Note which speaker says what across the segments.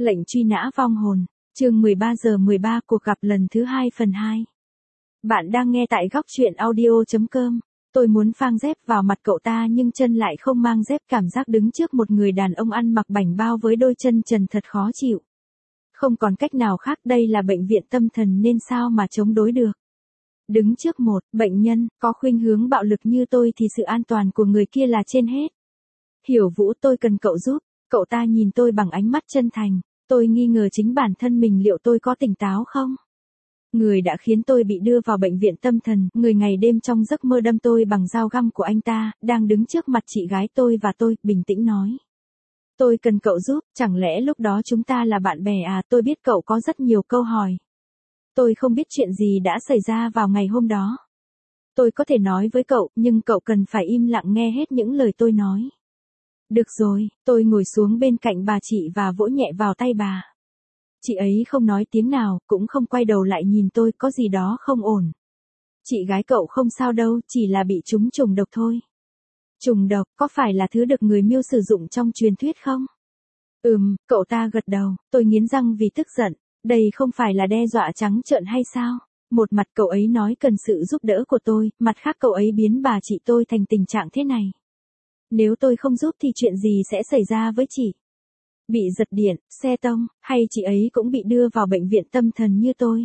Speaker 1: Lệnh truy nã vong hồn, chương 13:13 cuộc gặp lần thứ 2 phần 2. Bạn đang nghe tại góc truyện audio.com. Tôi muốn phang dép vào mặt cậu ta nhưng chân lại không mang dép, cảm giác đứng trước một người đàn ông ăn mặc bảnh bao với đôi chân trần thật khó chịu. Không còn cách nào khác, đây là bệnh viện tâm thần nên sao mà chống đối được. Đứng trước một bệnh nhân có khuynh hướng bạo lực như tôi thì sự an toàn của người kia là trên hết. Hiểu Vũ, tôi cần cậu giúp. Cậu ta nhìn tôi bằng ánh mắt chân thành. Tôi nghi ngờ chính bản thân mình, liệu tôi có tỉnh táo không? Người đã khiến tôi bị đưa vào bệnh viện tâm thần, người ngày đêm trong giấc mơ đâm tôi bằng dao găm của anh ta, đang đứng trước mặt chị gái tôi và tôi, bình tĩnh nói. Tôi cần cậu giúp, chẳng lẽ lúc đó chúng ta là bạn bè à? Tôi biết cậu có rất nhiều câu hỏi. Tôi không biết chuyện gì đã xảy ra vào ngày hôm đó. Tôi có thể nói với cậu, nhưng cậu cần phải im lặng nghe hết những lời tôi nói. Được rồi, tôi ngồi xuống bên cạnh bà chị và vỗ nhẹ vào tay bà. Chị ấy không nói tiếng nào, cũng không quay đầu lại nhìn tôi, có gì đó không ổn. Chị gái cậu không sao đâu, chỉ là bị trúng trùng độc thôi. Trùng độc, có phải là thứ được người miêu sử dụng trong truyền thuyết không? Cậu ta gật đầu, tôi nghiến răng vì tức giận. Đây không phải là đe dọa trắng trợn hay sao? Một mặt cậu ấy nói cần sự giúp đỡ của tôi, mặt khác cậu ấy biến bà chị tôi thành tình trạng thế này. Nếu tôi không giúp thì chuyện gì sẽ xảy ra với chị? Bị giật điện, xe tông, hay chị ấy cũng bị đưa vào bệnh viện tâm thần như tôi?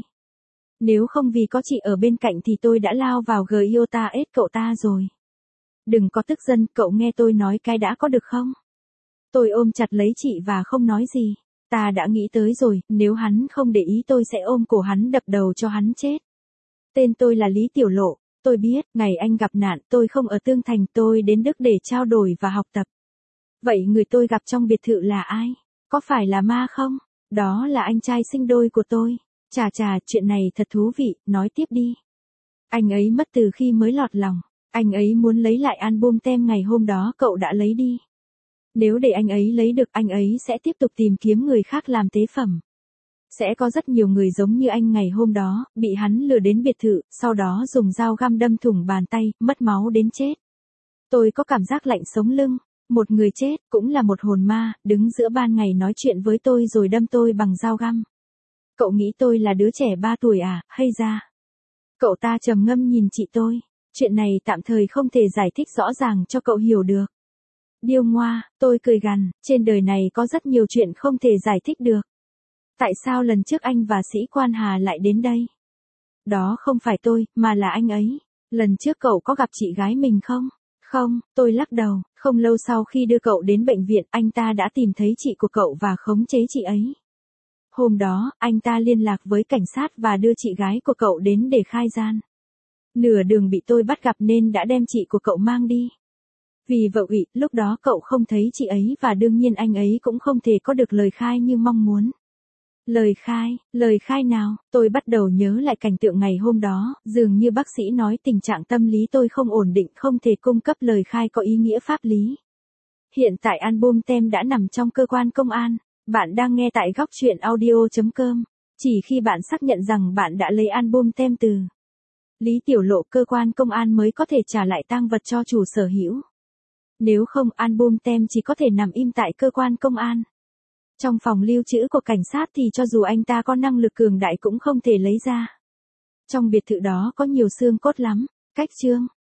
Speaker 1: Nếu không vì có chị ở bên cạnh thì tôi đã lao vào Giota ết cậu ta rồi. Đừng có tức giận, cậu nghe tôi nói cái đã có được không? Tôi ôm chặt lấy chị và không nói gì. Ta đã nghĩ tới rồi, nếu hắn không để ý tôi sẽ ôm cổ hắn đập đầu cho hắn chết. Tên tôi là Lý Tiểu Lộ. Tôi biết, ngày anh gặp nạn, tôi không ở Tương Thành, tôi đến Đức để trao đổi và học tập. Vậy người tôi gặp trong biệt thự là ai? Có phải là Ma không? Đó là anh trai sinh đôi của tôi. Chà, chuyện này thật thú vị, nói tiếp đi. Anh ấy mất từ khi mới lọt lòng. Anh ấy muốn lấy lại album tem ngày hôm đó cậu đã lấy đi. Nếu để anh ấy lấy được, anh ấy sẽ tiếp tục tìm kiếm người khác làm tế phẩm. Sẽ có rất nhiều người giống như anh ngày hôm đó, bị hắn lừa đến biệt thự, sau đó dùng dao găm đâm thủng bàn tay, mất máu đến chết. Tôi có cảm giác lạnh sống lưng. Một người chết, cũng là một hồn ma, đứng giữa ban ngày nói chuyện với tôi rồi đâm tôi bằng dao găm. Cậu nghĩ tôi là đứa trẻ 3 tuổi à, hay ra? Cậu ta trầm ngâm nhìn chị tôi. Chuyện này tạm thời không thể giải thích rõ ràng cho cậu hiểu được. Điêu ngoa, tôi cười gằn, trên đời này có rất nhiều chuyện không thể giải thích được. Tại sao lần trước anh và sĩ quan Hà lại đến đây? Đó không phải tôi, mà là anh ấy. Lần trước cậu có gặp chị gái mình không? Không, tôi lắc đầu. Không lâu sau khi đưa cậu đến bệnh viện, anh ta đã tìm thấy chị của cậu và khống chế chị ấy. Hôm đó, anh ta liên lạc với cảnh sát và đưa chị gái của cậu đến để khai gian. Nửa đường bị tôi bắt gặp nên đã đem chị của cậu mang đi. Vì vậy, lúc đó cậu không thấy chị ấy và đương nhiên anh ấy cũng không thể có được lời khai như mong muốn. Lời khai nào? Tôi bắt đầu nhớ lại cảnh tượng ngày hôm đó, dường như bác sĩ nói tình trạng tâm lý tôi không ổn định, không thể cung cấp lời khai có ý nghĩa pháp lý. Hiện tại album tem đã nằm trong cơ quan công an. Bạn đang nghe tại góc truyện audio.com. Chỉ khi bạn xác nhận rằng bạn đã lấy album tem từ Lý Tiểu Lộ, cơ quan công an mới có thể trả lại tang vật cho chủ sở hữu. Nếu không, album tem chỉ có thể nằm im tại cơ quan công an. Trong phòng lưu trữ của cảnh sát thì cho dù anh ta có năng lực cường đại cũng không thể lấy ra. Trong biệt thự đó có nhiều xương cốt lắm. Cách chương,